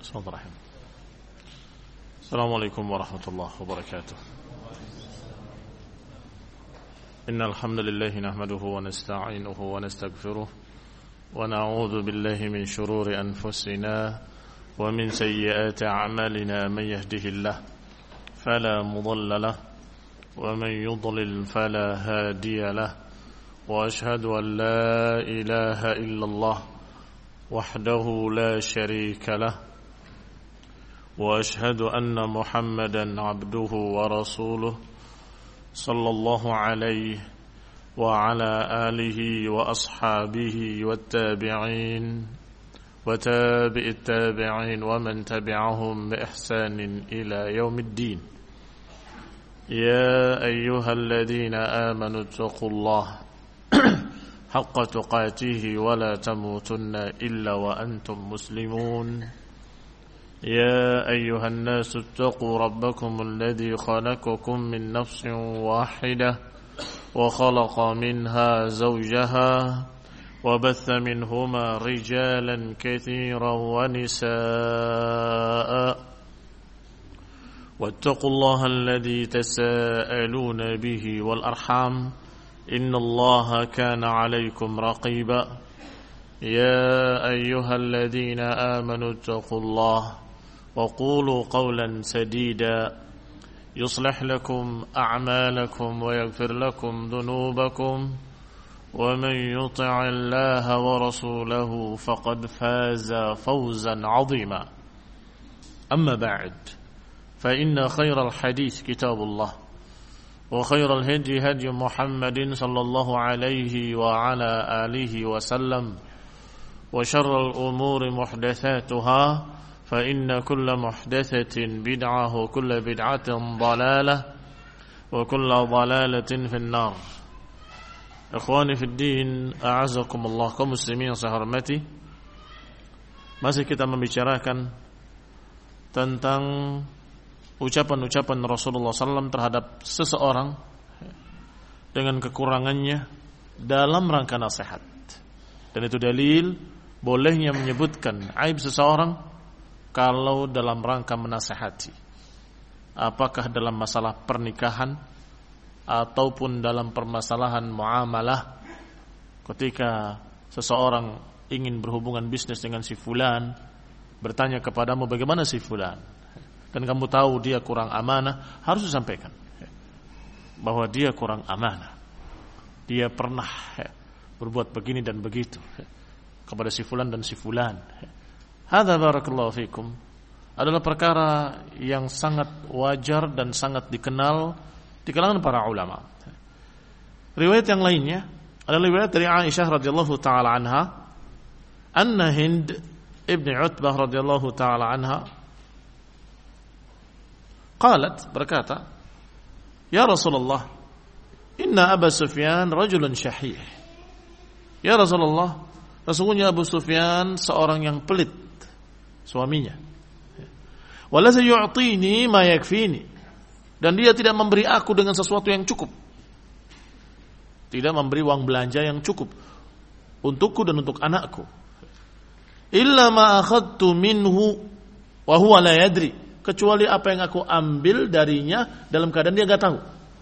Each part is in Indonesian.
Bismillahirrahmanirrahim. Assalamualaikum warahmatullahi wabarakatuh. Innal hamdalillah nahmaduhu wa nasta'inuhu wa nastaghfiruh wa na'udzu billahi min shururi anfusina wa min sayyiati a'malina man yahdihillahu fala mudilla lahu wa man yudlil fala hadiya lahu wa ashhadu an la ilaha illallah wahdahu la sharika lahu وأشهد أن محمدا عبده ورسوله صلى الله عليه وعلى آله وأصحابه والتابعين وتابع التابعين ومن تبعهم بإحسان إلى يوم الدين يا أيها الذين آمنوا اتقوا الله حق تقاته ولا تموتن إلا وأنتم مسلمون يا أيها الناس اتقوا ربكم الذي خلقكم من نفس واحدة وخلق منها زوجها وبث منهما رجالا كثيرا ونساء واتقوا الله الذي تساءلون به والأرحام إن الله كان عليكم رقيبا يا أيها الذين آمنوا اتقوا الله وقولوا قولا سديدا يصلح لكم أعمالكم ويغفر لكم ذنوبكم ومن يطع الله ورسوله فقد فاز فوزا عظيما أما بعد فإن خير الحديث كتاب الله وخير الهدي هدي محمد صلى الله عليه وعلى آله وسلم وشر الأمور محدثاتها فإن كل محدثة بدعة وكل بدعة ضلالة وكل ضلالة في النار. Ikhwani fi din, a'azzakumullah, kaum muslimin yang saya hormati. Masih kita membicarakan tentang ucapan-ucapan Rasulullah SAW terhadap seseorang dengan kekurangannya dalam rangka nasihat. Dan itu dalil bolehnya menyebutkan aib seseorang kalau dalam rangka menasihati, apakah dalam masalah pernikahan ataupun dalam permasalahan muamalah. Ketika seseorang ingin berhubungan bisnis dengan si fulan, bertanya kepadamu bagaimana si fulan, dan kamu tahu dia kurang amanah, harus disampaikan bahwa dia kurang amanah, dia pernah berbuat begini dan begitu kepada si fulan dan si fulan. Hadza barakallahu fikum adalah perkara yang sangat wajar dan sangat dikenal di kalangan para ulama. Riwayat yang lainnya adalah riwayat dari Aisyah radhiyallahu taala anha, anna Hind ibn Utbah radhiyallahu taala anha qalat, berkata, ya Rasulullah, inna Aba Sufyan rajulun syahih. Ya Rasulullah, sesungguhnya Abu Sufyan seorang yang pelit, suaminya. Wala sayu'tini ma yakfini, dan dia tidak memberi aku dengan sesuatu yang cukup, tidak memberi uang belanja yang cukup untukku dan untuk anakku. Illa ma akhadtu minhu wa huwa la yadri, kecuali apa yang aku ambil darinya dalam keadaan dia enggak tahu.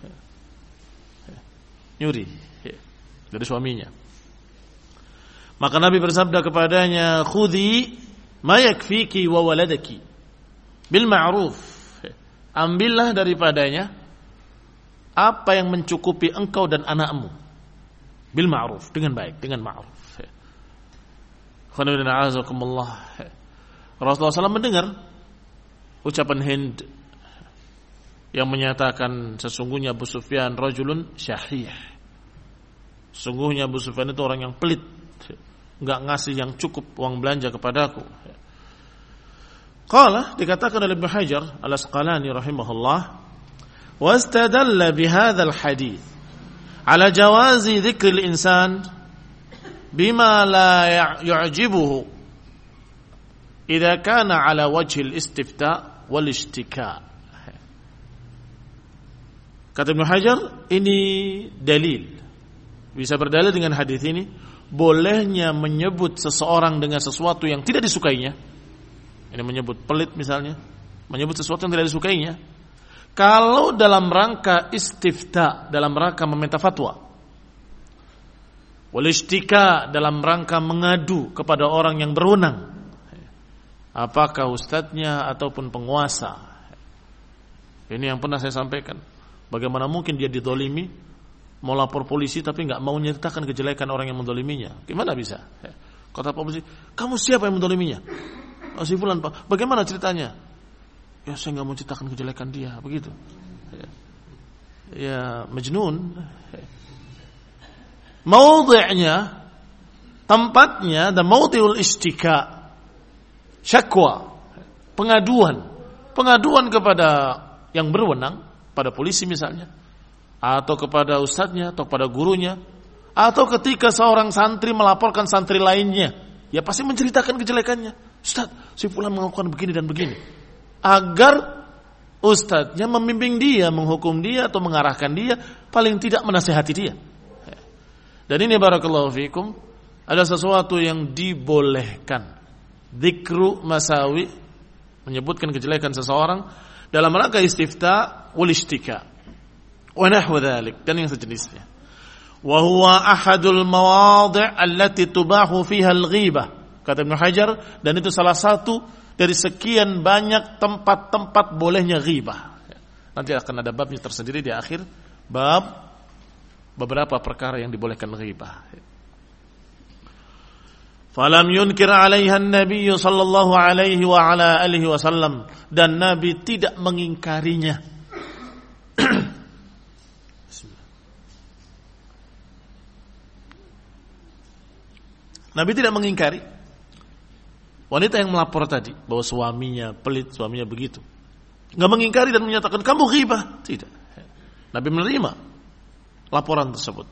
Nyuri dari suaminya. Maka Nabi bersabda kepadanya, khudhi ma yakfiki wa waladaki bil ma'ruf, ambillah daripadanya apa yang mencukupi engkau dan anakmu bil ma'ruf, dengan baik, dengan ma'ruf. Rasulullah SAW mendengar ucapan Hind yang menyatakan sesungguhnya Abu Sufyan rajulun syahih, sesungguhnya Abu Sufyan itu orang yang pelit, enggak ngasih yang cukup uang belanja kepadaku. Qala, dikatakan oleh Ibnu Hajar Al-Asqalani rahimahullah, wastadalla bihadzal hadits ala jawazi dzikril insan bima la yu'jibuhu idza kana ala wajhil istifta wal ishtika. Kata Ibnu Hajar, ini dalil, bisa berdalil dengan hadis ini, bolehnya menyebut seseorang dengan sesuatu yang tidak disukainya Ini menyebut pelit misalnya, menyebut sesuatu yang tidak disukainya. Kalau dalam rangka istifta, dalam rangka meminta fatwa, wal istika, dalam rangka mengadu kepada orang yang berwenang, apakah ustadznya ataupun penguasa. Ini yang pernah saya sampaikan. Bagaimana mungkin dia didolimi, mau lapor polisi tapi nggak mau menceritakan kejelekan orang yang mendoliminya? Gimana bisa? Kata polisi, kamu siapa yang mendoliminya? Oh, si fulan, Pak. Bagaimana ceritanya? Ya saya nggak mau ceritakan kejelekan dia, begitu. Ya majnun. Maudhi'nya, tempatnya, dan maudhi'ul istika, syakwa, pengaduan kepada yang berwenang, pada polisi misalnya, atau kepada ustadznya, atau kepada gurunya, atau ketika seorang santri melaporkan santri lainnya, ya pasti menceritakan kejelekannya. Ustadz, si fulan melakukan begini dan begini, agar ustadznya membimbing dia, menghukum dia atau mengarahkan dia, paling tidak menasihati dia. Dan ini barakallahu fikum, ada sesuatu yang dibolehkan, dzikru masawi, menyebutkan kejelekan seseorang dalam rangka istifta wal istika wa nahwu dzalik, dan yang sejenisnya. Wa huwa ahadul mawadhi' allati tubahu fiha al-ghibah, kata Ibnu Hajar, dan itu salah satu dari sekian banyak tempat-tempat bolehnya ghibah. Nanti akan ada babnya tersendiri di akhir bab beberapa perkara yang dibolehkan ghibah. Falam yunkir 'alaiha an-nabiy sallallahu alaihi wa ala alihi wasallam, dan Nabi tidak mengingkarinya. Nabi tidak mengingkari wanita yang melapor tadi bahwa suaminya pelit, suaminya begitu. Enggak mengingkari dan menyatakan kamu ghibah, tidak. Nabi menerima laporan tersebut.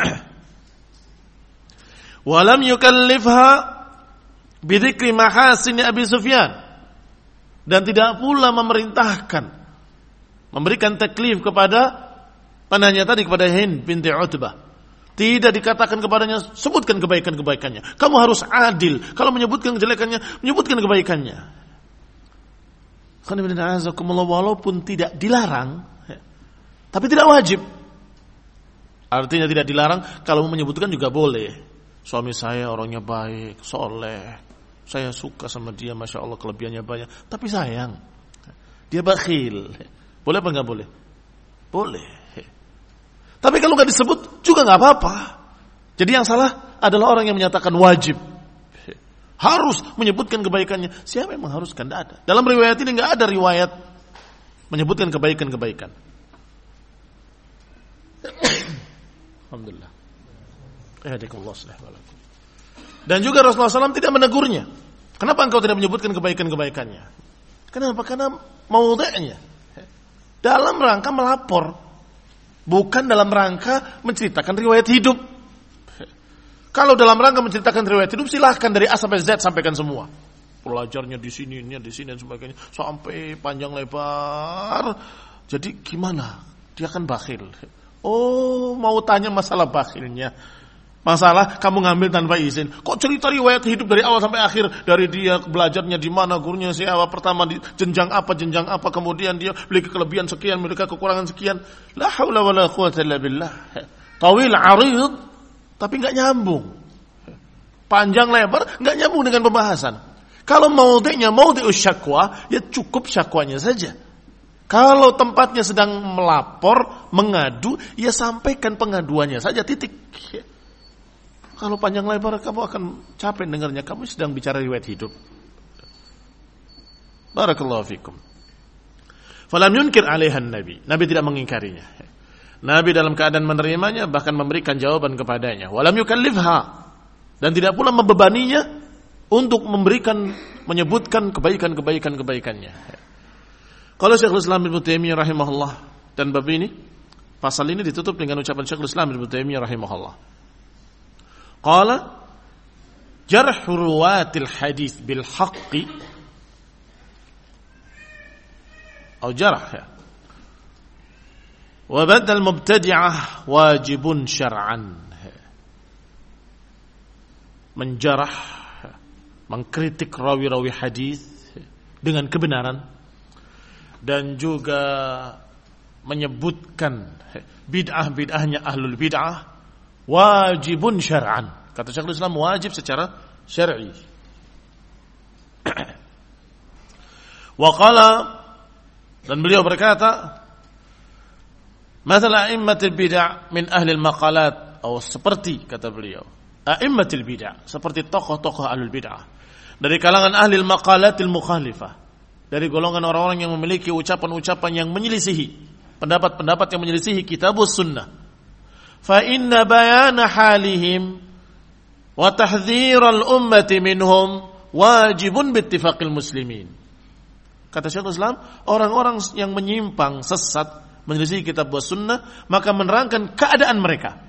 Walam yukallifha bidzikri mahasin Abi Sufyan, dan tidak pula memerintahkan, memberikan taklif kepada penanya tadi, kepada Hind binti Utbah. Tidak dikatakan kepadanya sebutkan kebaikan-kebaikannya. Kamu harus adil. Kalau menyebutkan kejelekannya, menyebutkan kebaikannya. Walaupun tidak dilarang, tapi tidak wajib. Artinya tidak dilarang, kalau menyebutkan juga boleh. Suami saya orangnya baik, soleh, saya suka sama dia, masya Allah kelebihannya banyak. Tapi sayang, dia bakhil. Boleh apa nggak boleh? Boleh. Tapi kalau nggak disebut juga nggak apa-apa. Jadi yang salah adalah orang yang menyatakan wajib, harus menyebutkan kebaikannya. Siapa yang mengharuskan? Tidak ada. Dalam riwayat ini nggak ada riwayat menyebutkan kebaikan-kebaikan. Alhamdulillah. Dan juga Rasulullah SAW tidak menegurnya. Kenapa engkau tidak menyebutkan kebaikan-kebaikannya? Kenapa? Karena maudhi'nya dalam rangka melapor, bukan dalam rangka menceritakan riwayat hidup. Kalau dalam rangka menceritakan riwayat hidup, silahkan dari A sampai Z sampaikan semua. Pelajarnya di sini, dan sebagainya, sampai panjang lebar. Jadi gimana? Dia kan bakhil. Oh, mau tanya masalah bakhilnya. Masalah kamu ngambil tanpa izin. Kok cerita riwayat hidup dari awal sampai akhir, dari dia belajarnya di mana, gurunya siapa, pertama di jenjang apa, kemudian dia memiliki kelebihan sekian, memiliki kekurangan sekian. La haula wala quwwata illa billah. Tawil 'arid, tapi enggak nyambung. Panjang lebar enggak nyambung dengan pembahasan. Kalau maudhi'nya maudhi'us syakwa, ya cukup syakwanya saja. Kalau tempatnya sedang melapor, mengadu, ya sampaikan pengaduannya saja, titik. Kalau panjang lebar kamu akan capek dengarnya. Kamu sedang bicara riwayat hidup. Barakallahu fikum. Falam yunkir 'alaiha Nabi. Nabi tidak mengingkarinya. Nabi dalam keadaan menerimanya, bahkan memberikan jawaban kepadanya. Walam yukallifha, dan tidak pula membebaninya untuk menyebutkan kebaikannya. Kalau Syekhul Islam Ibnu Taimiyah rahimahullah, dan bab ini, pasal ini ditutup dengan ucapan Syekhul Islam Ibnu Taimiyah rahimahullah. Qala jarh ruwatil hadis bil haqqi atau jarh ya, wa badal mubtadi'ah wajibun syar'an. Menjarah, mengkritik rawi-rawi hadis dengan kebenaran dan juga menyebutkan bid'ah-bid'ahnya ahlul bid'ah wajibun syar'an. Kata Syekhul Islam, wajib secara syar'i. Wa qala, dan beliau berkata, "Matsal a'immatul bid'ah min ahli al-maqalat," atau seperti kata beliau, a'immatul bid'ah, seperti tokoh-tokoh ahlul bid'ah dari kalangan ahli al-maqalatil mukhalifah, dari golongan orang-orang yang memiliki ucapan-ucapan yang menyelisihi, pendapat-pendapat yang menyelisihi kitabus sunnah. Fa inna bayana halihim wa tahdhiral ummati minhum wajibun bittifaqil muslimin. Kata Syekhul Islam, orang-orang yang menyimpang, sesat, menyelisihi kitab was sunnah, maka menerangkan keadaan mereka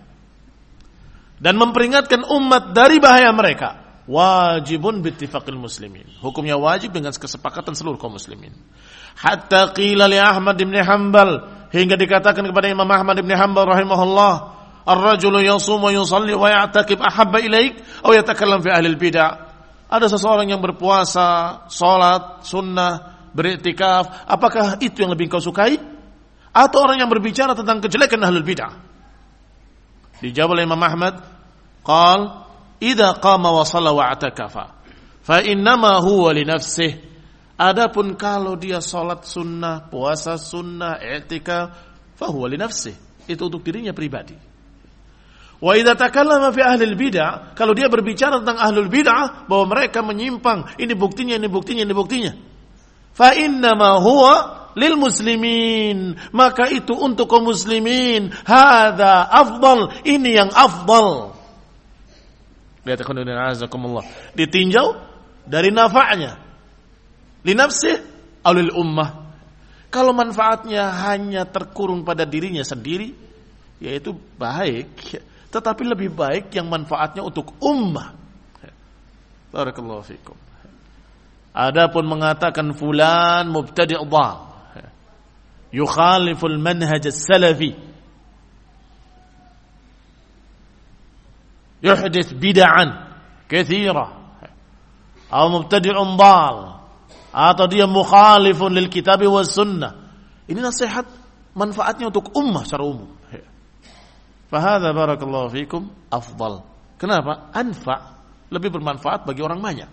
dan memperingatkan umat dari bahaya mereka. Wajibun bittifaqil muslimin. Hukumnya wajib dengan kesepakatan seluruh kaum muslimin. Hatta qila li Ahmad bin Hanbal, hingga dikatakan kepada Imam Ahmad bin Hanbal rahimahullah, ar-rajulu yasumu wa yusalli wa ya'takib ahabba ilaik aw yatakallam fi ahli al-bid'ah. Ada seseorang yang berpuasa, salat sunnah, beriktikaf, apakah itu yang lebih kau sukai atau orang yang berbicara tentang kejelekan ahlul bid'ah? Dijawab oleh Imam Ahmad, qal idza qama wa shalla wa i'takafa fa innama huwa li nafsihi. Adapun kalau dia salat sunnah, puasa sunnah, i'tikaf, fa huwa li nafsihi, itu untuk dirinya pribadi. Wa idza takallama fi ahli al-bid'ah, kalau dia berbicara tentang ahlul bid'ah bahwa mereka menyimpang, ini buktinya, ini buktinya, ini buktinya, fa innama huwa lil muslimin, maka itu untuk kaum muslimin. Hadza afdal, ini yang afdal. Lihat khonudina azakumullah, ditinjau dari nafa'nya li nafsih aw lil ummah. Kalau manfaatnya hanya terkurung pada dirinya sendiri, yaitu baik, tetapi lebih baik yang manfaatnya untuk ummah. Barakallahu fikum. Adapun mengatakan fulan mubtadi' dhal, yukhaliful manhaj as-salafi, yuhdits bid'an katsira, atau mubtadi'un dhal, atau dia mukhalifun lil kitab was sunnah, ini nasihat manfaatnya untuk ummah secara umum. Fahadha barakallahu fikum afdal. Kenapa? Anfa, lebih bermanfaat bagi orang banyak.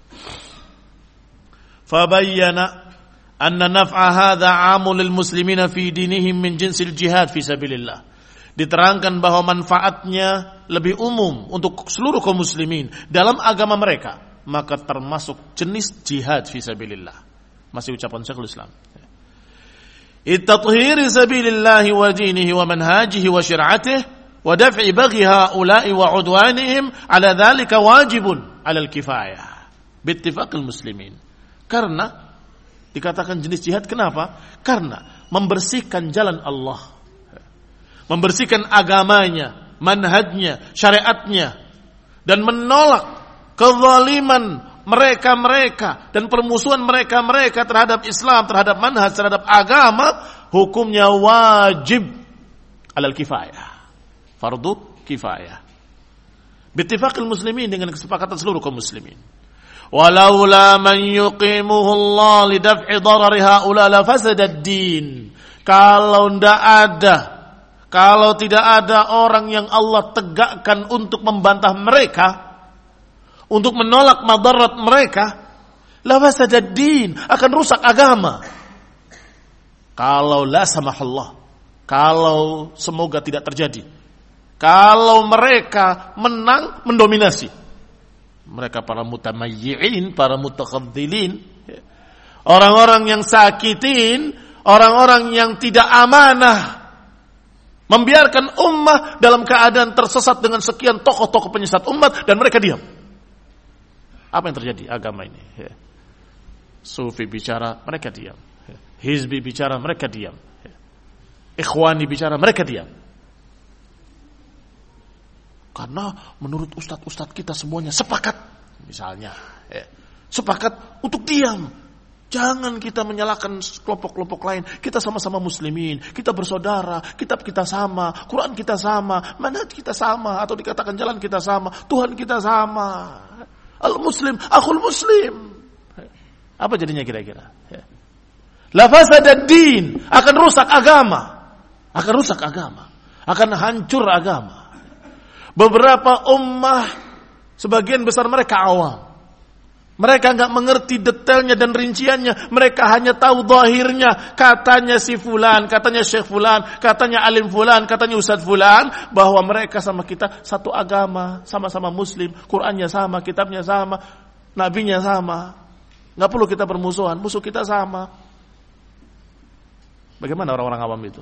Fabayyana anna naf'a hadha 'amul lil muslimina fi dinihim min jinsil jihad fi sabilillah. Diterangkan bahwa manfaatnya lebih umum untuk seluruh kaum muslimin dalam agama mereka, maka termasuk jenis jihad fi sabilillah. Masih ucapan Syekhul Islam. At-tathhiri sabilillah wa dinihi wa manhajihi wa syir'atihi wa daf'i baghi haula'i wa 'udwanihim 'ala dzalika wajibun 'ala al-kifayah bi ittifaqil muslimin. Karena dikatakan jenis jihad, kenapa? Karena membersihkan jalan Allah, membersihkan agamanya, manhajnya, syariatnya, dan menolak kezaliman mereka-mereka dan permusuhan mereka-mereka terhadap Islam, terhadap manhaj, terhadap agama, hukumnya wajib alal kifayah, fardu kifayah. Bittifaqil muslimin, dengan kesepakatan seluruh kaum muslimin. Walaula man yuqimuhu Allah lidaf'i darari haula la fasada ad-din. Kalau tidak ada orang yang Allah tegakkan untuk membantah mereka, untuk menolak madarat mereka, la fasada ad-din, akan rusak agama. Kalau la samahallah, kalau semoga tidak terjadi, kalau mereka menang mendominasi, mereka para mutamayyi'in, para mutakhadzilin, orang-orang yang sakitin, orang-orang yang tidak amanah, membiarkan ummah dalam keadaan tersesat dengan sekian tokoh-tokoh penyesat umat, dan mereka diam. Apa yang terjadi agama ini? Sufi bicara, mereka diam. Hizbi bicara, mereka diam. Ikhwani bicara, mereka diam. Karena menurut ustadz-ustadz kita semuanya sepakat, misalnya, sepakat untuk diam. Jangan kita menyalahkan kelompok-kelompok lain. Kita sama-sama muslimin, kita bersaudara, kitab kita sama, Quran kita sama, manhaj kita sama, atau dikatakan jalan kita sama, Tuhan kita sama. Al-muslim, akhul muslim. Apa jadinya kira-kira? La fasadad din, akan rusak agama. Akan hancur agama. Beberapa ummah, sebagian besar mereka awam. Mereka enggak mengerti detailnya dan rinciannya. Mereka hanya tahu zahirnya. Katanya si fulan, katanya syekh fulan, katanya alim fulan, katanya ustaz fulan, bahwa mereka sama kita satu agama, sama-sama muslim, Qur'annya sama, kitabnya sama, nabinya sama. Enggak perlu kita bermusuhan, musuh kita sama. Bagaimana orang-orang awam itu?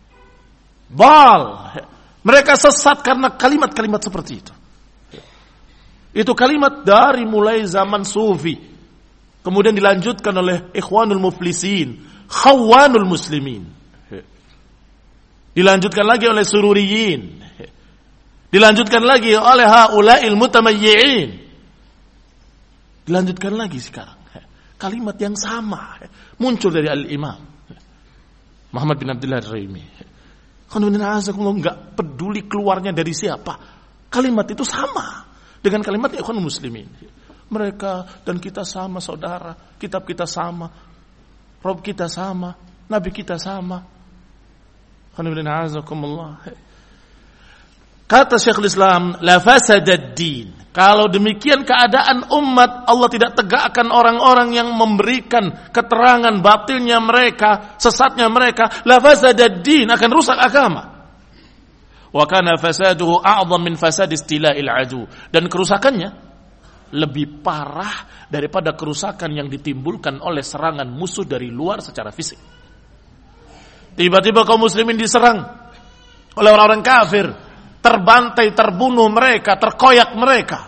Mereka sesat karena kalimat-kalimat seperti itu. Itu kalimat dari mulai zaman Sufi. Kemudian dilanjutkan oleh Ikhwanul Muflisin, Khawanul Muslimin. Dilanjutkan lagi oleh Sururiyin. Dilanjutkan lagi oleh Haula'il Mutamayyi'in. Dilanjutkan lagi sekarang. Kalimat yang sama muncul dari Al-Imam Muhammad bin Abdullah Ar-Raimi. Enggak peduli keluarnya dari siapa. Kalimat itu sama dengan kalimat ikhwan muslimin. Mereka dan kita sama saudara, kitab kita sama, Rabb kita sama, Nabi kita sama. Kata Syekhul Islam, la fasadad din. Kalau demikian keadaan umat, Allah tidak tegakkan orang-orang yang memberikan keterangan batilnya mereka, sesatnya mereka, la fasadad din, akan rusak agama. Wa kana fasaduhu a'dham min fasad istila'il adu, dan kerusakannya lebih parah daripada kerusakan yang ditimbulkan oleh serangan musuh dari luar secara fisik. Tiba-tiba kaum muslimin diserang oleh orang-orang kafir, terbantai, terbunuh mereka, terkoyak mereka.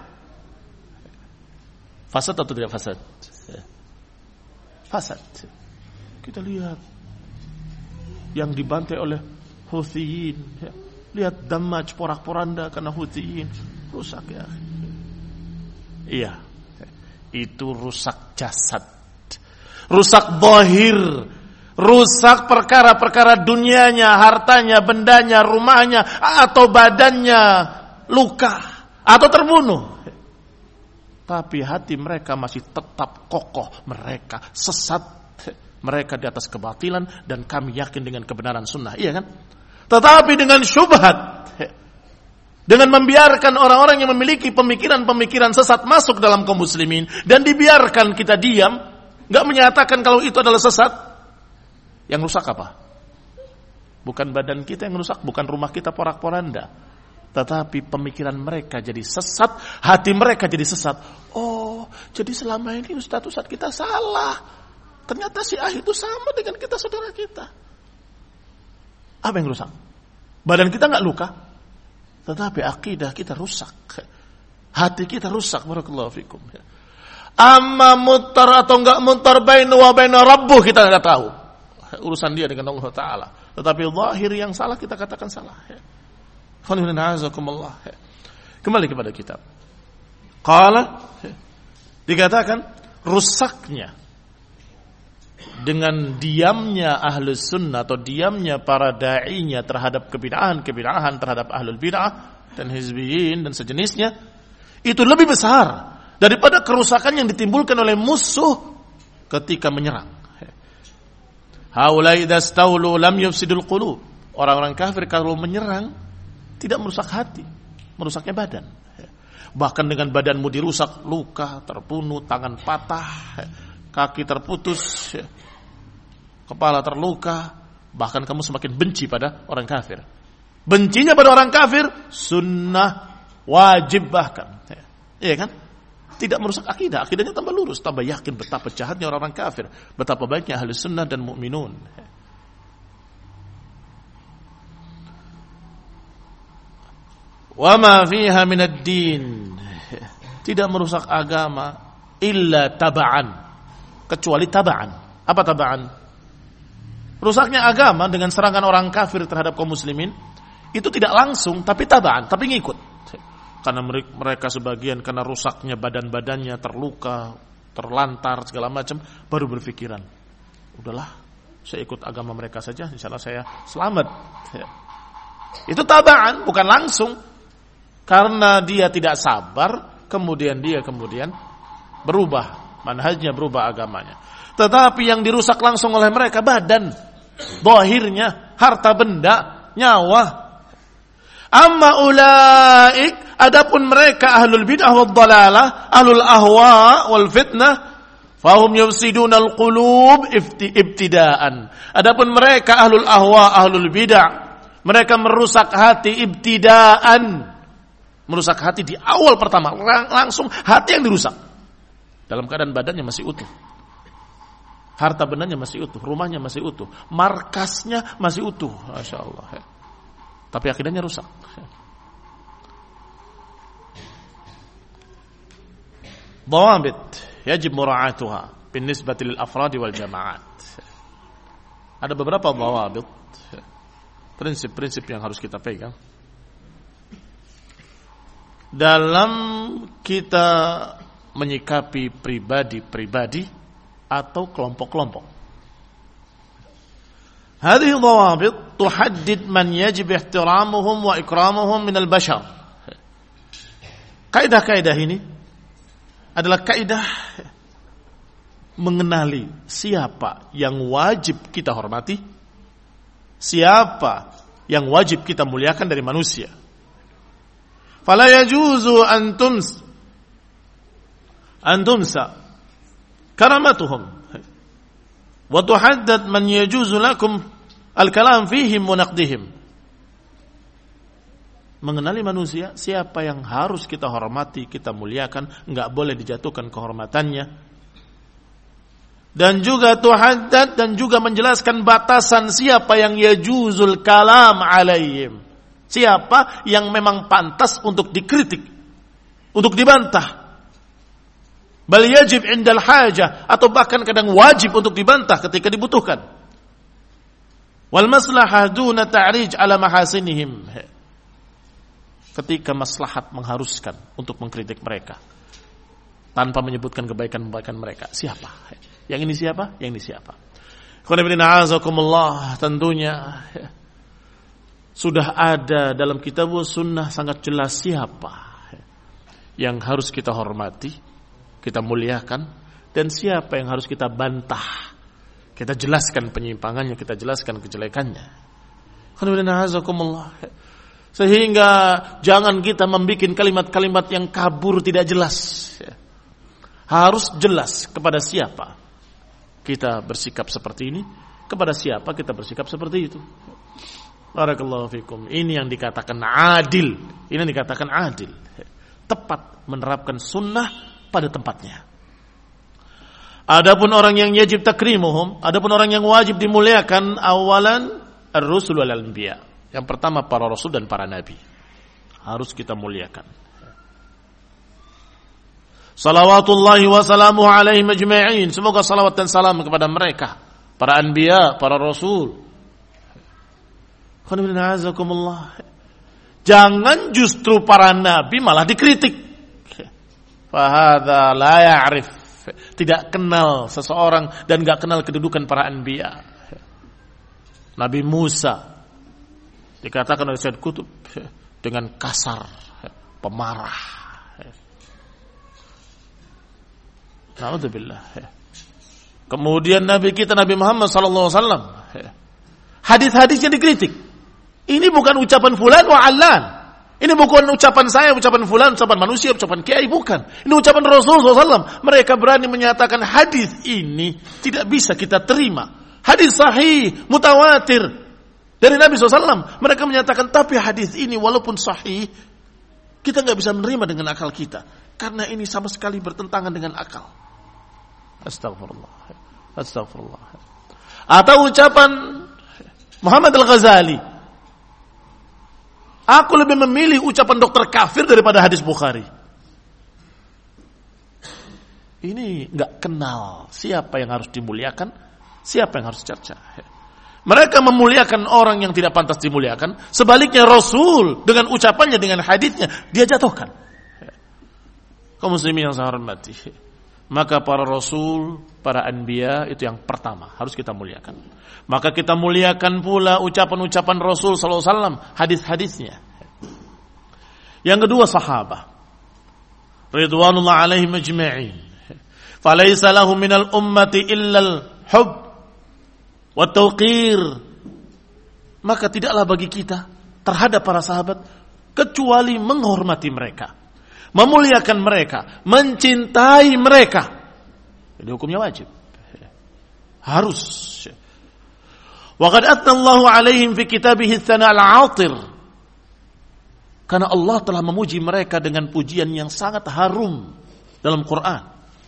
Fasad atau tidak fasad? Fasad. Kita lihat yang dibantai oleh Houtsiyin, lihat Damaj porak-poranda karena Houtsiyin, rusak ya. Iya, itu rusak jasad, rusak zahir, rusak perkara-perkara dunianya, hartanya, bendanya, rumahnya, atau badannya luka atau terbunuh. Tapi hati mereka masih tetap kokoh, mereka sesat, mereka di atas kebatilan, dan kami yakin dengan kebenaran sunnah, iya kan? Tetapi dengan syubhat, dengan membiarkan orang-orang yang memiliki pemikiran-pemikiran sesat masuk dalam kaum muslimin, dan dibiarkan kita diam, gak menyatakan kalau itu adalah sesat, yang rusak apa? Bukan badan kita yang rusak, bukan rumah kita porak-poranda, tetapi pemikiran mereka jadi sesat, hati mereka jadi sesat. Oh, jadi selama ini ustaz-ustaz kita salah. Ternyata si itu sama dengan kita, saudara kita. Apa yang rusak? Badan kita gak luka, tetapi akidah kita rusak, hati kita rusak. Barakallahu fikum. Amma mutar atau enggak mutar bainu wa baina rabbuh, kita enggak tahu. Urusan dia dengan Allah Ta'ala. Tetapi zahir yang salah kita katakan salah. Kembali kepada kitab. Qala, dikatakan rusaknya dengan diamnya ahlus sunnah atau diamnya para da'inya terhadap kebid'ahan terhadap ahlul bid'ah dan hizbiyin dan sejenisnya, itu lebih besar daripada kerusakan yang ditimbulkan oleh musuh ketika menyerang. Haulai dastawlu lam yufsidul qulub. Orang-orang kafir kalau menyerang tidak merusak hati, merusaknya badan. Bahkan dengan badanmu dirusak, luka, terbunuh, tangan patah, kaki terputus, kepala terluka, bahkan kamu semakin benci pada orang kafir. Bencinya pada orang kafir sunnah, wajib bahkan. Iya kan? Tidak merusak akidah, akidahnya tambah lurus, tambah yakin betapa jahatnya orang-orang kafir, betapa baiknya ahli sunnah dan mukminun. Wa ma fiha minad din, tidak merusak agama illa taba'an, kecuali taba'an. Apa taba'an? Rusaknya agama dengan serangan orang kafir terhadap kaum muslimin itu tidak langsung, tapi taba'an, tapi ngikut. Karena mereka sebagian karena rusaknya badan-badannya, terluka, terlantar segala macam, baru berpikiran, udahlah, saya ikut agama mereka saja, insyaallah saya selamat. Itu taba'an, bukan langsung. Karena dia tidak sabar, kemudian dia berubah manhajnya, berubah agamanya. Tetapi yang dirusak langsung oleh mereka badan, zahirnya, harta benda, nyawa. Amma ulaik, adapun mereka ahlul bid'ah wad dhalalah, ahlul ahwa wal fitnah, fahum yufsiduna al-qulub ibtidaan. Adapun mereka ahlul ahwa, ahlul bid'ah, mereka merusak hati ibtidaan. Merusak hati di awal pertama, langsung hati yang dirusak. Dalam keadaan badannya masih utuh. Harta bendanya masih utuh, rumahnya masih utuh, markasnya masih utuh, Masya Allah. Tapi akidahnya rusak. Dhawabit yajib mura'atuha binisbati lil afradi wal jama'at. Ada beberapa dhawabit, prinsip-prinsip yang harus kita pegang dalam kita menyikapi pribadi-pribadi atau kelompok-kelompok. Hadhihi dhawabit tuhaddid man yajib ihtiramuhum wa ikramuhum minal bashar. Kaidah-kaidah ini adalah kaidah mengenali siapa yang wajib kita hormati, siapa yang wajib kita muliakan dari manusia. Fala yajuzu an tumsa karamatuhum wa tuhaddad man yajuzu lakum al-kalam fihim wa naqdihim. Mengenali manusia, siapa yang harus kita hormati, kita muliakan, enggak boleh dijatuhkan kehormatannya. Dan juga tuhaddad, dan juga menjelaskan batasan siapa yang yajuzul kalam alaihim. Siapa yang memang pantas untuk dikritik, untuk dibantah. Bal yajib indal hajah, atau bahkan kadang wajib untuk dibantah ketika dibutuhkan. Wal maslahah duna ta'rij ala mahasinihim. Ketika maslahat mengharuskan untuk mengkritik mereka tanpa menyebutkan kebaikan-kebaikan mereka. Siapa? Yang ini siapa? Yang ini siapa? Tentunya sudah ada dalam kitab sunnah sangat jelas siapa yang harus kita hormati, kita muliakan, dan siapa yang harus kita bantah, kita jelaskan penyimpangannya, kita jelaskan kejelekannya. Sehingga jangan kita membuat kalimat-kalimat yang kabur tidak jelas. Harus jelas kepada siapa kita bersikap seperti ini, kepada siapa kita bersikap seperti itu. Barakallahu fikum. Ini yang dikatakan adil. Ini yang dikatakan adil. Tepat menerapkan sunnah pada tempatnya. Adapun orang yang yajib takrimuhum, adapun orang yang wajib dimuliakan, awalan ar-rusul wal anbiya. Yang pertama para rasul dan para nabi. Harus kita muliakan. Salawatullahi wa salamuhu alaihi majma'in. Semoga salawat dan salam kepada mereka, para anbiya, para rasul. Jangan justru para nabi malah dikritik. Fahadha la ya'rif. Tidak kenal seseorang dan gak kenal kedudukan para anbiya. Nabi Musa dikatakan oleh Sayyid Qutb dengan kasar, pemarah. Na'udzubillah. Kemudian Nabi kita Nabi Muhammad sallallahu alaihi wasallam, hadis-hadisnya dikritik. Ini bukan ucapan fulan wa allan. Ini bukan ucapan saya, ucapan fulan, ucapan manusia, ucapan kiai, bukan. Ini ucapan Rasulullah SAW. Mereka berani menyatakan hadis ini tidak bisa kita terima. Hadis sahih, mutawatir dari Nabi SAW. Mereka menyatakan, tapi hadis ini walaupun sahih, kita nggak bisa menerima dengan akal kita. Karena ini sama sekali bertentangan dengan akal. Astagfirullah. Astagfirullah. Atau ucapan Muhammad Al-Ghazali, aku lebih memilih ucapan dokter kafir daripada hadis Bukhari. Ini nggak kenal siapa yang harus dimuliakan, siapa yang harus cerca. Mereka memuliakan orang yang tidak pantas dimuliakan. Sebaliknya Rasul dengan ucapannya, dengan hadisnya, dia jatuhkan. Kaum muslimin yang saya hormati, maka para Rasul, para anbiya itu yang pertama harus kita muliakan. Maka kita muliakan pula ucapan-ucapan Rasul sallallahu alaihi wasallam, hadis-hadisnya. Yang kedua sahabat ridwanullah alaihim ajma'in. Falaisa lahum minal ummati illal hub wa tawqir. Maka tidaklah bagi kita terhadap para sahabat kecuali menghormati mereka, memuliakan mereka, mencintai mereka. Jadi hukumnya wajib. Harus. Wa qad atnallahu alaihim fi kitabihi tsana al-'atir. Karena Allah telah memuji mereka dengan pujian yang sangat harum dalam Quran.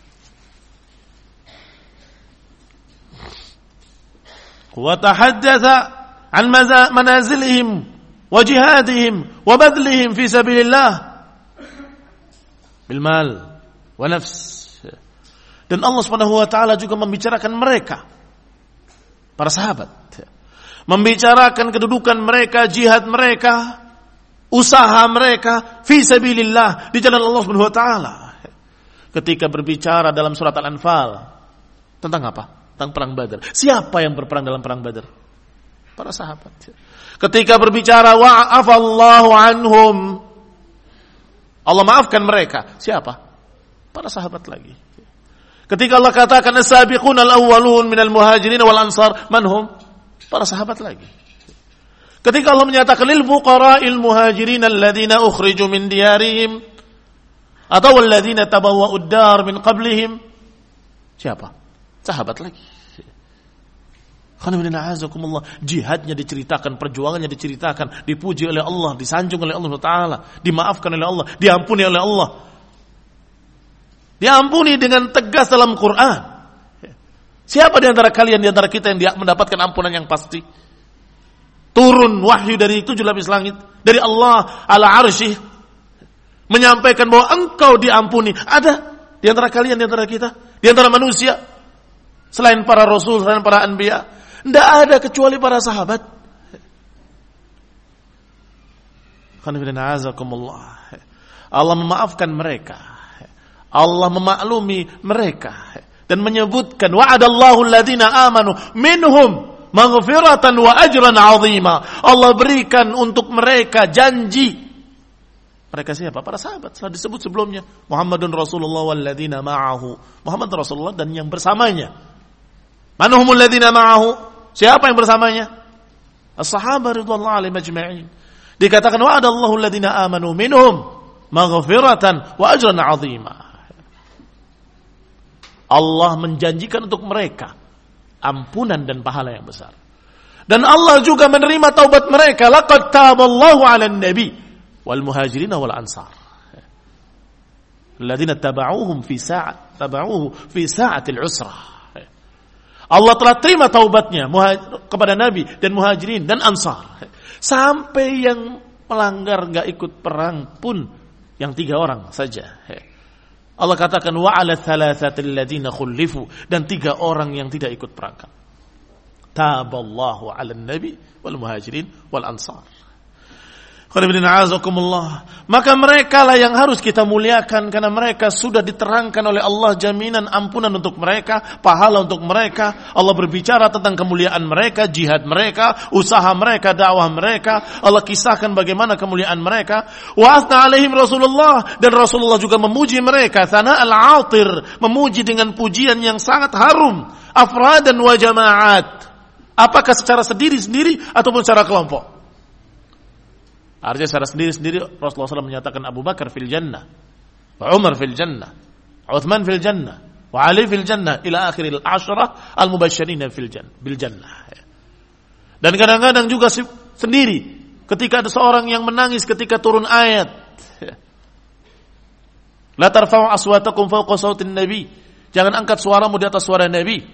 Wa tahaddatsa an manazilihim wa jihadihim wa badlihim fi sabilillah bil mal wa nafs. Dan Allah Subhanahu wa taala juga membicarakan mereka, para sahabat, membicarakan kedudukan mereka, jihad mereka, usaha mereka fi sabilillah, di jalan Allah Subhanahu wa taala. Ketika berbicara dalam surat Al-Anfal tentang apa? Tentang perang Badar. Siapa yang berperang dalam perang Badar? Para sahabat. Ketika berbicara wa'afallahu anhum, Allah maafkan mereka. Siapa? Para sahabat lagi. Ketika Allah katakan as-sabiqun al-awwalun minal muhajirin wal ansar, manhum? Para sahabat lagi. Ketika Allah menyatakan lil fuqara'il muhajirin alladziina ukhriju min diyarihim atau alladziina tabawwa'ud dar min qablihim, siapa? Sahabat lagi. Jihadnya diceritakan, perjuangannya diceritakan, dipuji oleh Allah, disanjung oleh Allah Taala, dimaafkan oleh Allah, diampuni oleh Allah. Diampuni dengan tegas dalam Quran. Siapa di antara kalian, di antara kita yang mendapatkan ampunan yang pasti? Turun wahyu dari 7 lapis langit, dari Allah ala arsy, menyampaikan bahwa engkau diampuni. Ada di antara kalian, di antara kita, di antara manusia, selain para rasul, selain para anbiya, tidak ada kecuali para sahabat. Allah memaafkan mereka, Allah memaklumi mereka dan menyebutkan wa'adallahu alladziina amanu minhum maghfiratan wa ajran 'azima. Allah berikan untuk mereka janji. Mereka siapa? Para sahabat. Telah disebut sebelumnya, Muhammadun Rasulullah walladziina ma'ahu. Muhammad Rasulullah dan yang bersamanya. Manhumul ladziina ma'ahu? Siapa yang bersamanya? As-sahabah ridwanullah alaihim ajma'in. Dikatakan wa'adallahu alladziina amanu minhum maghfiratan wa ajran 'azima. Allah menjanjikan untuk mereka ampunan dan pahala yang besar. Dan Allah juga menerima taubat mereka. Laqad taballahu 'alan nabi wal muhajirin wal ansar alladziina tabauhu fi sa'atil usrah. Allah telah terima taubatnya kepada Nabi dan muhajirin dan ansar. Sampai yang melanggar enggak ikut perang pun yang 3 orang saja. Allah katakan wa 'ala thalathatil ladzina khulifu, dan 3 orang yang tidak ikut perang. Taballahu 'alan nabi wal muhajirin wal ansar. Maka mereka lah yang harus kita muliakan, karena mereka sudah diterangkan oleh Allah jaminan ampunan untuk mereka, pahala untuk mereka. Allah berbicara tentang kemuliaan mereka, jihad mereka, usaha mereka, dakwah mereka. Allah kisahkan bagaimana kemuliaan mereka. Wa athna alaihim Rasulullah, dan Rasulullah juga memuji mereka. Tsana al-'atir, memuji dengan pujian yang sangat harum. Afradan wa jama'at, apakah secara sendiri-sendiri ataupun secara kelompok. Artinya secara sendiri-sendiri Rasulullah SAW menyatakan Abu Bakar fil jannah, wa Umar fil jannah, Uthman fil jannah, wa Ali fil jannah, ila akhiril asyrah al-mubasysyirina bil jannah. Dan kadang-kadang juga sendiri ketika ada seorang yang menangis ketika turun ayat la tarfa'u aswatakum fawqa sautin nabi, jangan angkat suaramu di atas suara Nabi.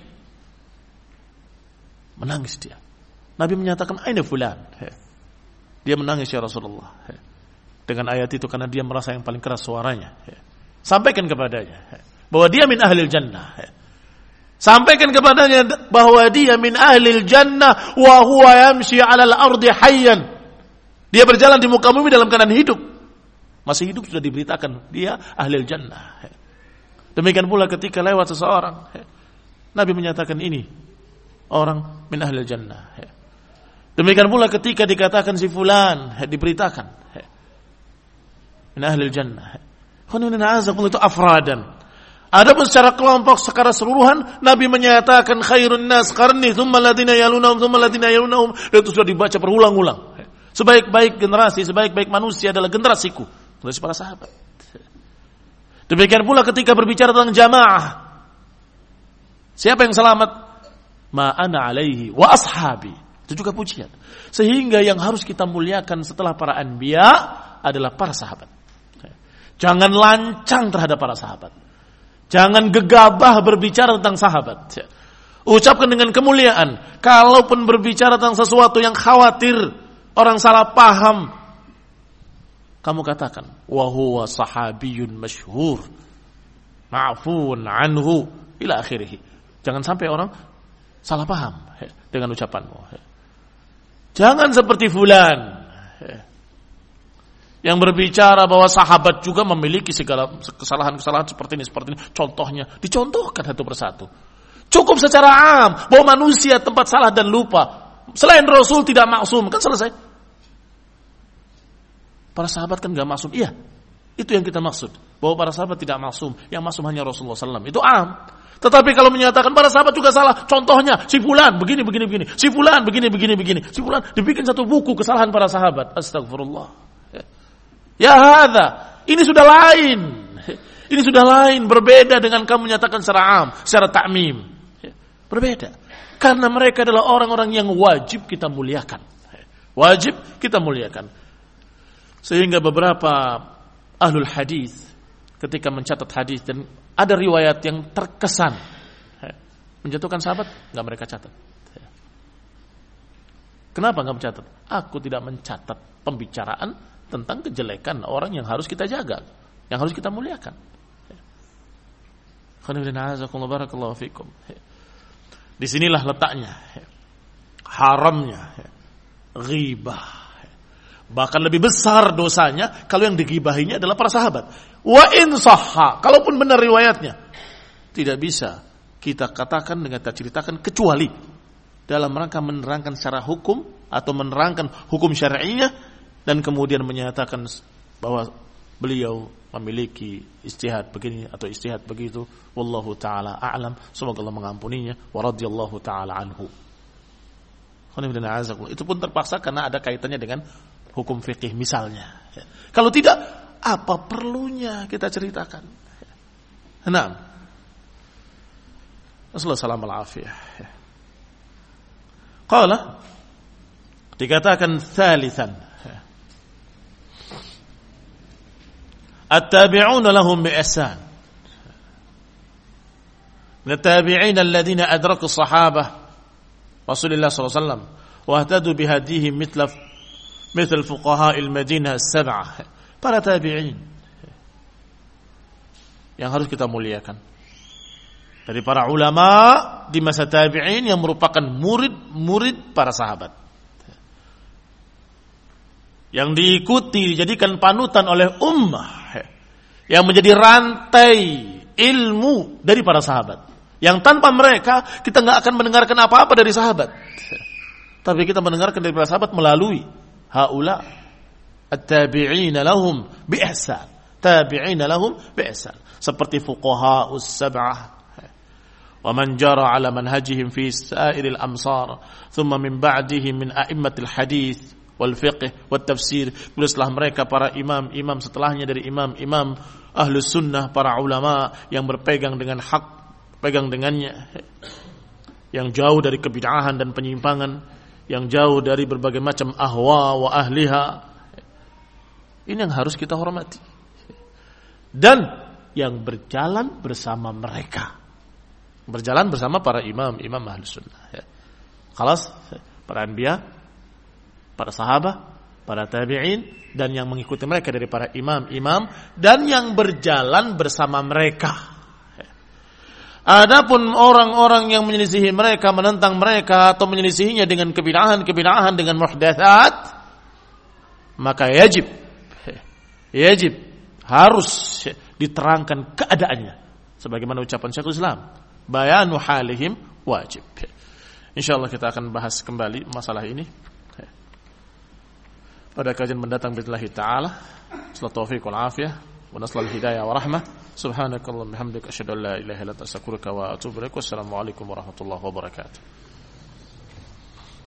Menangis dia. Nabi menyatakan aina fulan. Dia menangis ya Rasulullah dengan ayat itu karena dia merasa yang paling keras suaranya. Sampaikan kepadanya bahwa dia min ahlil jannah. Sampaikan kepadanya bahwa dia min ahlil jannah wa huwa yamshi 'alal ardi hayyan. Dia berjalan di muka bumi dalam keadaan hidup. Masih hidup sudah diberitakan dia ahlil jannah. Demikian pula ketika lewat seseorang, Nabi menyatakan ini orang min ahlil jannah. Demikian pula ketika dikatakan si fulan, diberitakan min ahlil jannah. Khonina azakum itu afradan. Adapun secara kelompok, secara seluruhan, Nabi menyatakan khairun nas qarni, tsumma alladziina yalunahum, tsumma alladziina yalunahum. Itu sudah dibaca berulang-ulang. Sebaik-baik generasi, sebaik-baik manusia adalah generasiku, generasi para sahabat. Demikian pula ketika berbicara tentang jamaah. Siapa yang selamat? Ma ana alaihi wa ashabi. Itu juga pujian. Sehingga yang harus kita muliakan setelah para anbiya adalah para sahabat. Jangan lancang terhadap para sahabat. Jangan gegabah berbicara tentang sahabat. Ucapkan dengan kemuliaan. Kalaupun berbicara tentang sesuatu yang khawatir orang salah paham, kamu katakan wa huwa sahabiyun masyhur ma'fun anhu ila akhirih. Jangan sampai orang salah paham dengan ucapanmu. Jangan seperti fulan yang berbicara bahwa sahabat juga memiliki segala kesalahan-kesalahan seperti ini. Contohnya, dicontohkan satu persatu. Cukup secara am bahwa manusia tempat salah dan lupa. Selain Rasul tidak maksum, kan selesai. Para sahabat kan gak maksum. Iya, itu yang kita maksud. Bahwa para sahabat tidak maksum. Yang maksum hanya Rasulullah SAW. Itu am. Tetapi kalau menyatakan para sahabat juga salah, contohnya si fulan begini, si fulan begini, si fulan, dibikin satu buku kesalahan para sahabat. Astagfirullah. Ya hadza, ini sudah lain. Ini sudah lain, berbeda dengan kamu menyatakan secara am, secara ta'mim. Berbeda. Karena mereka adalah orang-orang yang wajib kita muliakan. Wajib kita muliakan. Sehingga beberapa ahlul hadis ketika mencatat hadis dan ada riwayat yang terkesan menjatuhkan sahabat, enggak mereka catat. Kenapa enggak mencatat? Aku tidak mencatat pembicaraan tentang kejelekan orang yang harus kita jaga, yang harus kita muliakan. Disinilah letaknya haramnya ghibah. Bahkan lebih besar dosanya kalau yang digibahinya adalah para sahabat. Wa in sahha, kalaupun benar riwayatnya, tidak bisa kita katakan dengan kita ceritakan kecuali dalam rangka menerangkan secara hukum atau menerangkan hukum syar'inya dan kemudian menyatakan bahwa beliau memiliki ijtihad begini atau ijtihad begitu. Wallahu ta'ala a'lam. Semoga Allah mengampuninya. Wa radhiyallahu ta'ala anhu. Itu pun terpaksa karena ada kaitannya dengan hukum fikih misalnya. Kalau tidak, apa perlunya kita ceritakan? Naam. Assalamualaikum warahmatullahi wabarakatuh. Qala, dikatakan thalithan, at-tabi'una lahum bi ihsan. Min at-tabi'in alladhina adraku as-sahabah Rasulullah sallallahu alaihi wasallam wa ihtadu bi hadihim mithl fuqaha al-Madinah as-sab'ah. Para tabi'in yang harus kita muliakan. Dari para ulama di masa tabi'in yang merupakan murid-murid para sahabat. Yang diikuti, dijadikan panutan oleh ummah. Yang menjadi rantai ilmu dari para sahabat. Yang tanpa mereka, kita nggak akan mendengarkan apa-apa dari sahabat. Tapi kita mendengarkan dari para sahabat melalui haula at-tabi'ina lahum bi ihsan. Tabi'ina lahum bi ihsan. Seperti fuqaha us-sab'ah. Wa man jara ala manhajihim fi sa'iril amsar. Thumma min ba'dihim min a'immatil hadith wal fiqh wal tafsir. Setelah mereka para imam setelahnya dari imam ahlus sunnah, para ulama yang berpegang dengan hak, pegang dengannya, yang jauh dari kebid'ahan dan penyimpangan, yang jauh dari berbagai macam ahwa wa ahliha. Ini yang harus kita hormati. Dan yang berjalan bersama mereka, berjalan bersama para imam ahlus sunnah. Khalas, para anbiya, para sahabat, para tabi'in, dan yang mengikuti mereka dari para imam dan yang berjalan bersama mereka. Adapun orang-orang yang menyelisihi mereka, menentang mereka atau menyelisihinya dengan kebid'ahan dengan muhdatsat, maka yajib harus diterangkan keadaannya sebagaimana ucapan Syekhul Islam, bayanu halihim wajib. Insyaallah kita akan bahas kembali masalah ini pada kajian mendatang billahi taala. Wassalamu taufiq wal afiyah. wa nasallahu hidayah wa rahmah. Subhanakallahumma bihamdika asyhadu an la ilaha illa anta astaghfiruka wa atubu ilaik. Wassalamualaikum warahmatullahi wabarakatuh.